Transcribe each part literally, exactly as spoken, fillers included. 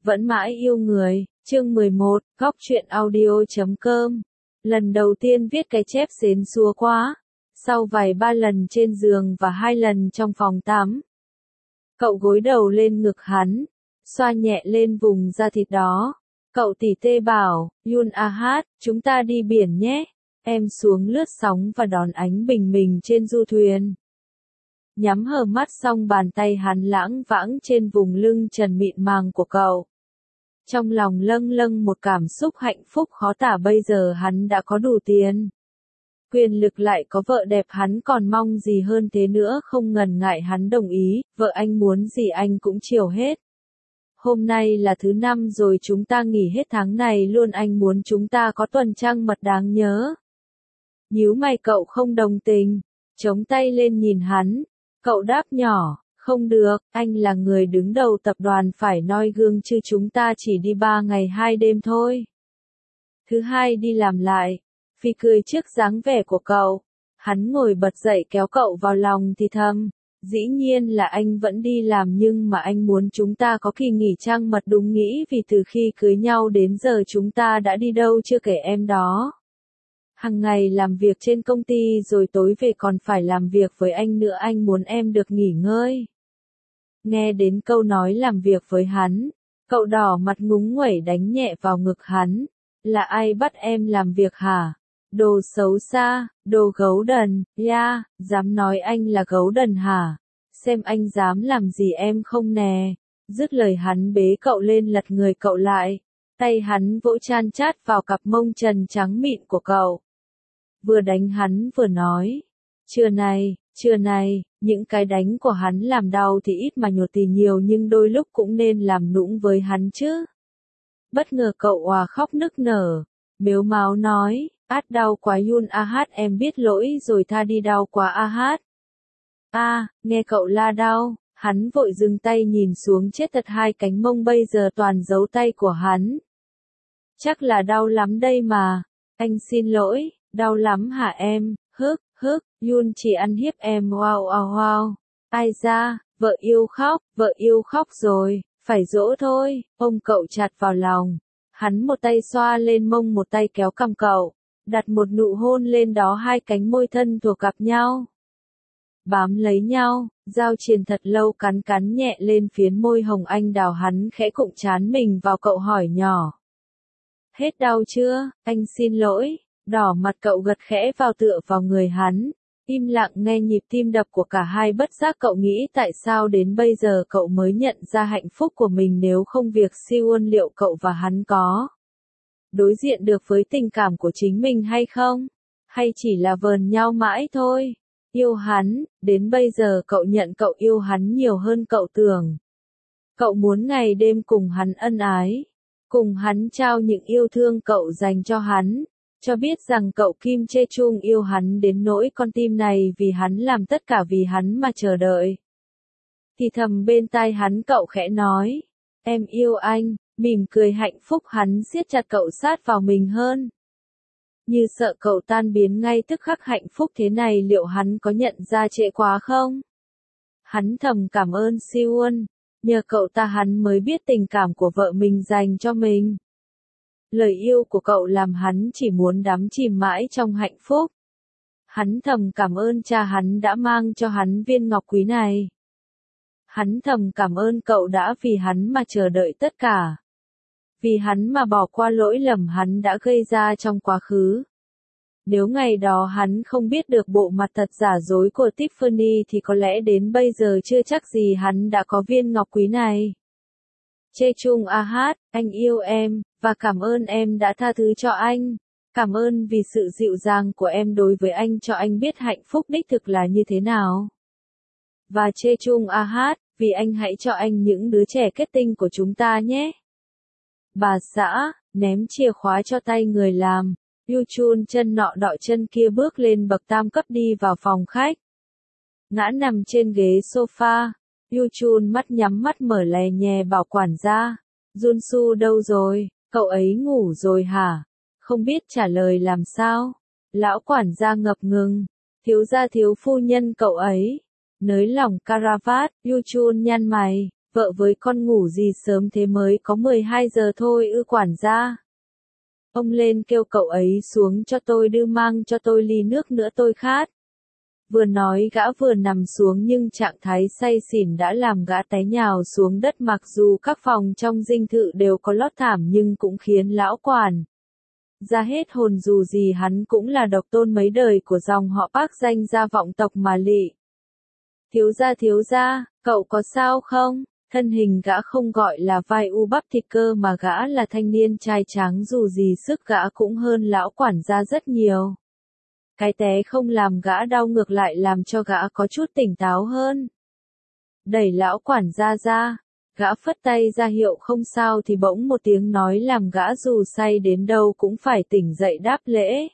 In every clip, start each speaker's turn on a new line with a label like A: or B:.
A: Vẫn mãi yêu người, chương mười một, góc truyện audio chấm com. Lần đầu tiên viết cái chép xến xúa quá. Sau vài ba lần trên giường và hai lần trong phòng tắm. Cậu gối đầu lên ngực hắn, xoa nhẹ lên vùng da thịt đó. Cậu tỉ tê bảo, Yun Ahat, chúng ta đi biển nhé. Em xuống lướt sóng và đón ánh bình minh trên du thuyền. Nhắm hờ mắt xong bàn tay hắn lãng vãng trên vùng lưng trần mịn màng của cậu. Trong lòng lâng lâng một cảm xúc hạnh phúc khó tả, bây giờ hắn đã có đủ tiền. Quyền lực lại có vợ đẹp, hắn còn mong gì hơn thế nữa. Không ngần ngại hắn đồng ý, vợ anh muốn gì anh cũng chiều hết. Hôm nay là thứ năm rồi, chúng ta nghỉ hết tháng này luôn, anh muốn chúng ta có tuần trăng mật đáng nhớ. Nhíu mày cậu không đồng tình, chống tay lên nhìn hắn. Cậu đáp nhỏ, không được, anh là người đứng đầu tập đoàn phải noi gương chứ, chúng ta chỉ đi ba ngày hai đêm thôi. Thứ hai đi làm lại. Phi cười trước dáng vẻ của cậu. Hắn ngồi bật dậy kéo cậu vào lòng thì thầm. Dĩ nhiên là anh vẫn đi làm, nhưng mà anh muốn chúng ta có kỳ nghỉ trăng mật. Đúng nghĩ vì từ khi cưới nhau đến giờ chúng ta đã đi đâu chưa kể em đó. Hằng ngày làm việc trên công ty rồi tối về còn phải làm việc với anh nữa, anh muốn em được nghỉ ngơi. Nghe đến câu nói làm việc với hắn, cậu đỏ mặt ngúng nguẩy đánh nhẹ vào ngực hắn. Là ai bắt em làm việc hả? Đồ xấu xa, đồ gấu đần, ya, yeah, dám nói anh là gấu đần hả? Xem anh dám làm gì em không nè. Dứt lời hắn bế cậu lên lật người cậu lại. Tay hắn vỗ chan chát vào cặp mông trần trắng mịn của cậu. Vừa đánh hắn vừa nói. Trưa này, trưa này, những cái đánh của hắn làm đau thì ít mà nhột thì nhiều, nhưng đôi lúc cũng nên làm nũng với hắn chứ. Bất ngờ cậu òa khóc nức nở. Mếu máo nói. Át đau quá Yun Ahat, em biết lỗi rồi, tha đi, đau quá Ahat. A, à, nghe cậu la đau, hắn vội dừng tay nhìn xuống, chết thật, hai cánh mông bây giờ toàn dấu tay của hắn. Chắc là đau lắm đây mà. Anh xin lỗi, đau lắm hả em? Hức, hức, Yun chỉ ăn hiếp em, wow wow wow. Ai da, vợ yêu khóc, vợ yêu khóc rồi, phải dỗ thôi. Ôm cậu chặt vào lòng. Hắn một tay xoa lên mông, một tay kéo cằm cậu. Đặt một nụ hôn lên đó, hai cánh môi thân thuộc gặp nhau. Bám lấy nhau, giao triền thật lâu, cắn cắn nhẹ lên phiến môi hồng anh đào. Hắn khẽ cụng trán mình vào cậu hỏi nhỏ. Hết đau chưa? Anh xin lỗi. Đỏ mặt cậu gật khẽ vào tựa vào người hắn. Im lặng nghe nhịp tim đập của cả hai, bất giác cậu nghĩ tại sao đến bây giờ cậu mới nhận ra hạnh phúc của mình, nếu không việc Siwon liệu cậu và hắn có đối diện được với tình cảm của chính mình hay không? Hay chỉ là vờn nhau mãi thôi? Yêu hắn, đến bây giờ cậu nhận cậu yêu hắn nhiều hơn cậu tưởng. Cậu muốn ngày đêm cùng hắn ân ái, cùng hắn trao những yêu thương cậu dành cho hắn, cho biết rằng cậu Kim Chae Chung yêu hắn đến nỗi con tim này vì hắn làm tất cả vì hắn mà chờ đợi. Thì thầm bên tai hắn cậu khẽ nói, em yêu anh. Mỉm cười hạnh phúc, hắn siết chặt cậu sát vào mình hơn. Như sợ cậu tan biến ngay tức khắc. Hạnh phúc thế này liệu hắn có nhận ra trễ quá không? Hắn thầm cảm ơn Siwon, nhờ cậu ta hắn mới biết tình cảm của vợ mình dành cho mình. Lời yêu của cậu làm hắn chỉ muốn đắm chìm mãi trong hạnh phúc. Hắn thầm cảm ơn cha hắn đã mang cho hắn viên ngọc quý này. Hắn thầm cảm ơn cậu đã vì hắn mà chờ đợi tất cả. Vì hắn mà bỏ qua lỗi lầm hắn đã gây ra trong quá khứ. Nếu ngày đó hắn không biết được bộ mặt thật giả dối của Tiffany thì có lẽ đến bây giờ chưa chắc gì hắn đã có viên ngọc quý này. Chae Chung Ahat, anh yêu em, và cảm ơn em đã tha thứ cho anh. Cảm ơn vì sự dịu dàng của em đối với anh, cho anh biết hạnh phúc đích thực là như thế nào. Và Chae Chung Ahat, vì anh hãy cho anh những đứa trẻ kết tinh của chúng ta nhé. Bà xã, ném chìa khóa cho tay người làm. Yu Chun chân nọ đọ chân kia bước lên bậc tam cấp đi vào phòng khách. Ngã nằm trên ghế sofa. Yu Chun mắt nhắm mắt mở lè nhè bảo quản gia. Junsu đâu rồi? Cậu ấy ngủ rồi hả? Không biết trả lời làm sao. Lão quản gia ngập ngừng. Thiếu gia thiếu phu nhân cậu ấy. Nới lỏng caravat, Yu Chun nhăn mày. Vợ với con ngủ gì sớm thế, mới có mười hai giờ thôi ư quản gia. Ông lên kêu cậu ấy xuống cho tôi, đưa mang cho tôi ly nước nữa, tôi khát. Vừa nói gã vừa nằm xuống, nhưng trạng thái say xỉn đã làm gã té nhào xuống đất. Mặc dù các phòng trong dinh thự đều có lót thảm nhưng cũng khiến lão quản ra hết hồn, dù gì hắn cũng là độc tôn mấy đời của dòng họ Park, danh gia vọng tộc mà lị. Thiếu gia, thiếu gia, cậu có sao không? Thân hình gã không gọi là vai u bắp thịt cơ mà gã là thanh niên trai tráng, dù gì sức gã cũng hơn lão quản gia rất nhiều. Cái té không làm gã đau, ngược lại làm cho gã có chút tỉnh táo hơn. Đẩy lão quản gia ra, gã phất tay ra hiệu không sao thì bỗng một tiếng nói làm gã dù say đến đâu cũng phải tỉnh dậy đáp lễ.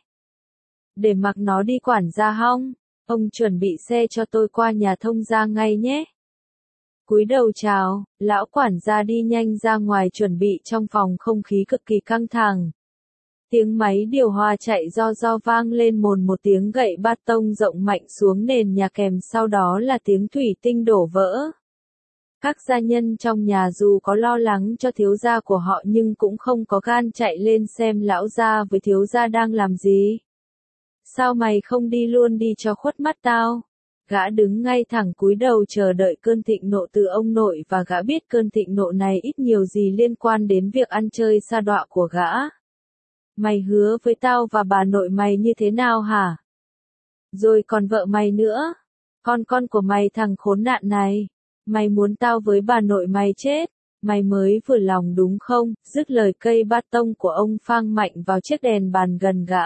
A: Để mặc nó đi quản gia hong, ông chuẩn bị xe cho tôi qua nhà thông gia ngay nhé. Cúi đầu chào, lão quản gia đi nhanh ra ngoài chuẩn bị. Trong phòng không khí cực kỳ căng thẳng. Tiếng máy điều hòa chạy do do vang lên, mồn một tiếng gậy bát tông rộng mạnh xuống nền nhà, kèm sau đó là tiếng thủy tinh đổ vỡ. Các gia nhân trong nhà dù có lo lắng cho thiếu gia của họ nhưng cũng không có gan chạy lên xem lão gia với thiếu gia đang làm gì. Sao mày không đi luôn đi cho khuất mắt tao? Gã đứng ngay thẳng cúi đầu chờ đợi cơn thịnh nộ từ ông nội, và gã biết cơn thịnh nộ này ít nhiều gì liên quan đến việc ăn chơi sa đọa của gã. Mày hứa với tao và bà nội mày như thế nào hả? Rồi còn vợ mày nữa. Con con của mày, thằng khốn nạn này. Mày muốn tao với bà nội mày chết. Mày mới vừa lòng đúng không? Dứt lời, cây bát tông của ông phang mạnh vào chiếc đèn bàn gần gã,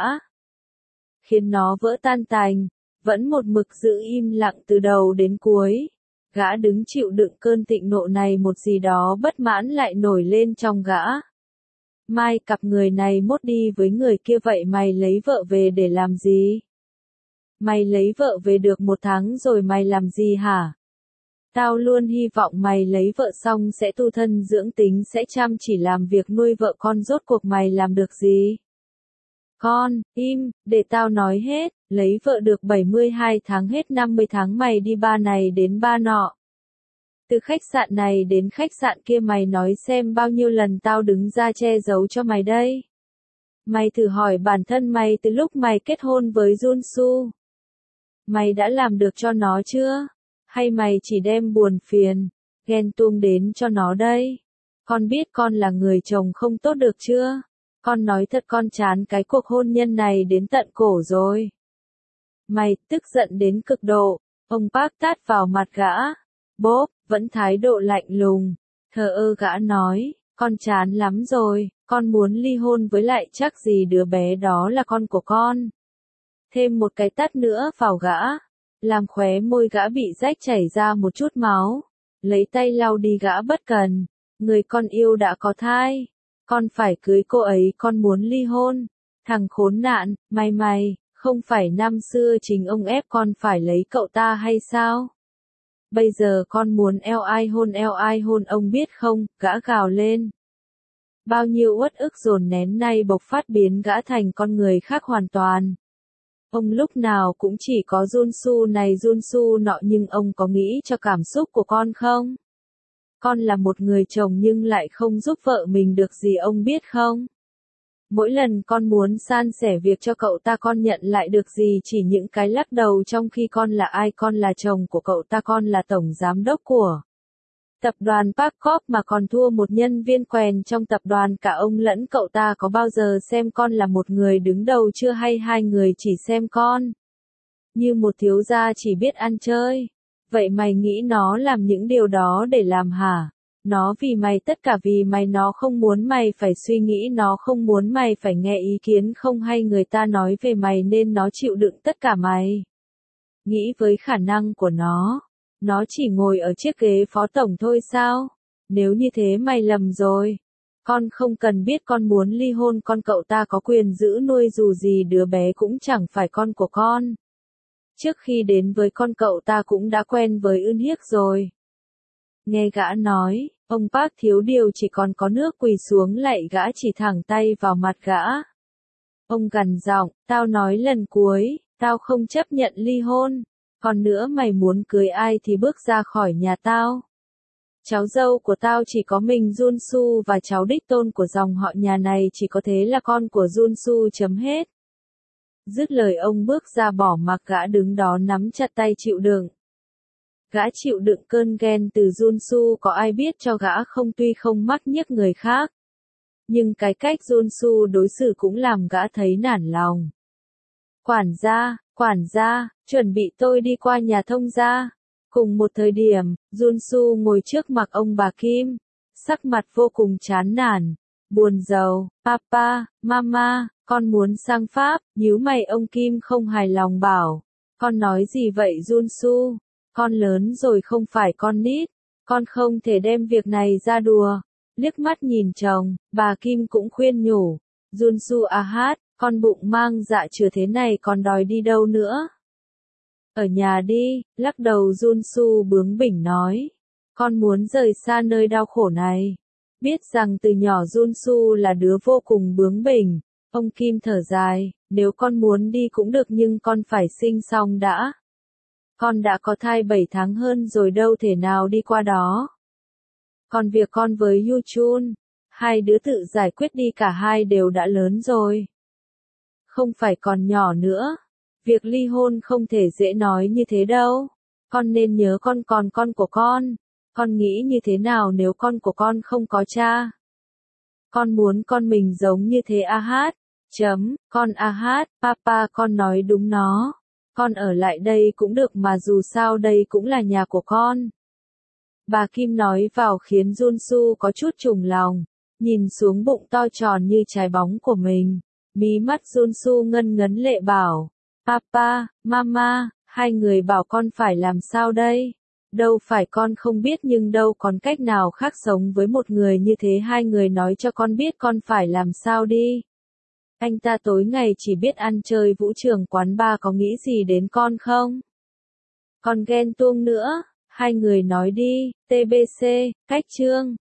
A: khiến nó vỡ tan tành. Vẫn một mực giữ im lặng từ đầu đến cuối. Gã đứng chịu đựng cơn thịnh nộ này, một gì đó bất mãn lại nổi lên trong gã. Mai cặp người này mốt đi với người kia, vậy mày lấy vợ về để làm gì? Mày lấy vợ về được một tháng rồi mày làm gì hả? Tao luôn hy vọng mày lấy vợ xong sẽ tu thân dưỡng tính, sẽ chăm chỉ làm việc nuôi vợ con, rốt cuộc mày làm được gì? Con, im, để tao nói hết. Lấy vợ được bảy mươi hai tháng, hết năm mươi tháng mày đi ba này đến ba nọ. Từ khách sạn này đến khách sạn kia, mày nói xem bao nhiêu lần tao đứng ra che giấu cho mày đây. Mày thử hỏi bản thân mày từ lúc mày kết hôn với Junsu. Mày đã làm được cho nó chưa? Hay mày chỉ đem buồn phiền, ghen tuông đến cho nó đây? Con biết con là người chồng không tốt được chưa? Con nói thật, con chán cái cuộc hôn nhân này đến tận cổ rồi. Mày, tức giận đến cực độ, ông Park tát vào mặt gã. Bốp, vẫn thái độ lạnh lùng. Thờ ơ gã nói, con chán lắm rồi, con muốn ly hôn với lại chắc gì đứa bé đó là con của con. Thêm một cái tát nữa vào gã, làm khóe môi gã bị rách chảy ra một chút máu. Lấy tay lau đi, gã bất cần. Người con yêu đã có thai. Con phải cưới cô ấy, con muốn ly hôn. Thằng khốn nạn, mày mày, không phải năm xưa chính ông ép con phải lấy cậu ta hay sao? Bây giờ con muốn eo ai hôn eo ai hôn, ông biết không? Gã gào lên. Bao nhiêu uất ức dồn nén nay bộc phát, biến gã thành con người khác hoàn toàn. Ông lúc nào cũng chỉ có Junsu này Junsu nọ, nhưng ông có nghĩ cho cảm xúc của con không? Con là một người chồng nhưng lại không giúp vợ mình được gì, ông biết không? Mỗi lần con muốn san sẻ việc cho cậu ta, con nhận lại được gì? Chỉ những cái lắc đầu, trong khi con là ai? Con là chồng của cậu ta, con là tổng giám đốc của tập đoàn Park Corp mà còn thua một nhân viên quèn trong tập đoàn. Cả ông lẫn cậu ta có bao giờ xem con là một người đứng đầu chưa, hay hai người chỉ xem con như một thiếu gia chỉ biết ăn chơi? Vậy mày nghĩ nó làm những điều đó để làm hả? Nó vì mày, tất cả vì mày. Nó không muốn mày phải suy nghĩ, nó không muốn mày phải nghe ý kiến không hay người ta nói về mày, nên nó chịu đựng tất cả mày. Nghĩ với khả năng của nó, nó chỉ ngồi ở chiếc ghế phó tổng thôi sao? Nếu như thế mày lầm rồi. Con không cần biết con muốn ly hôn, con cậu ta có quyền giữ nuôi, dù gì đứa bé cũng chẳng phải con của con. Trước khi đến với con, cậu ta cũng đã quen với Eun Hiếc rồi. Nghe gã nói, ông Park thiếu điều chỉ còn có nước quỳ xuống lạy gã, chỉ thẳng tay vào mặt gã. Ông gằn giọng, tao nói lần cuối, tao không chấp nhận ly hôn. Còn nữa, mày muốn cưới ai thì bước ra khỏi nhà tao. Cháu dâu của tao chỉ có mình Junsu và cháu đích tôn của dòng họ nhà này chỉ có thế là con của Junsu chấm hết. Dứt lời ông bước ra bỏ mặc gã đứng đó nắm chặt tay chịu đựng. Gã chịu đựng cơn ghen từ Junsu có ai biết cho gã không tuy không mắc nhiếc người khác. Nhưng cái cách Junsu đối xử cũng làm gã thấy nản lòng. Quản gia, quản gia, chuẩn bị tôi đi qua nhà thông gia. Cùng một thời điểm, Junsu ngồi trước mặt ông bà Kim, sắc mặt vô cùng chán nản, buồn rầu, papa, mama, con muốn sang Pháp, nhíu mày ông Kim không hài lòng bảo, con nói gì vậy Junsu, con lớn rồi không phải con nít, con không thể đem việc này ra đùa. Liếc mắt nhìn chồng, bà Kim cũng khuyên nhủ, Junsu à hát, con bụng mang dạ chửa thế này còn đòi đi đâu nữa. Ở nhà đi, lắc đầu Junsu bướng bỉnh nói. Con muốn rời xa nơi đau khổ này. Biết rằng từ nhỏ Junsu là đứa vô cùng bướng bỉnh. Ông Kim thở dài, nếu con muốn đi cũng được nhưng con phải sinh xong đã. Con đã có thai bảy tháng hơn rồi đâu thể nào đi qua đó. Còn việc con với Yuchun, hai đứa tự giải quyết đi cả hai đều đã lớn rồi. Không phải còn nhỏ nữa. Việc ly hôn không thể dễ nói như thế đâu. Con nên nhớ con còn con của con. Con nghĩ như thế nào nếu con của con không có cha? Con muốn con mình giống như thế a hát. Chấm, con a hát, papa con nói đúng nó. Con ở lại đây cũng được mà dù sao đây cũng là nhà của con. Bà Kim nói vào khiến Junsu có chút trùng lòng. Nhìn xuống bụng to tròn như trái bóng của mình. Mí mắt Junsu ngân ngấn lệ bảo. Papa, mama, hai người bảo con phải làm sao đây? Đâu phải con không biết nhưng đâu còn cách nào khác sống với một người như thế hai người nói cho con biết con phải làm sao đi. Anh ta tối ngày chỉ biết ăn chơi vũ trường quán bar có nghĩ gì đến con không? Con ghen tuông nữa, hai người nói đi, tê bê xê, cách chương.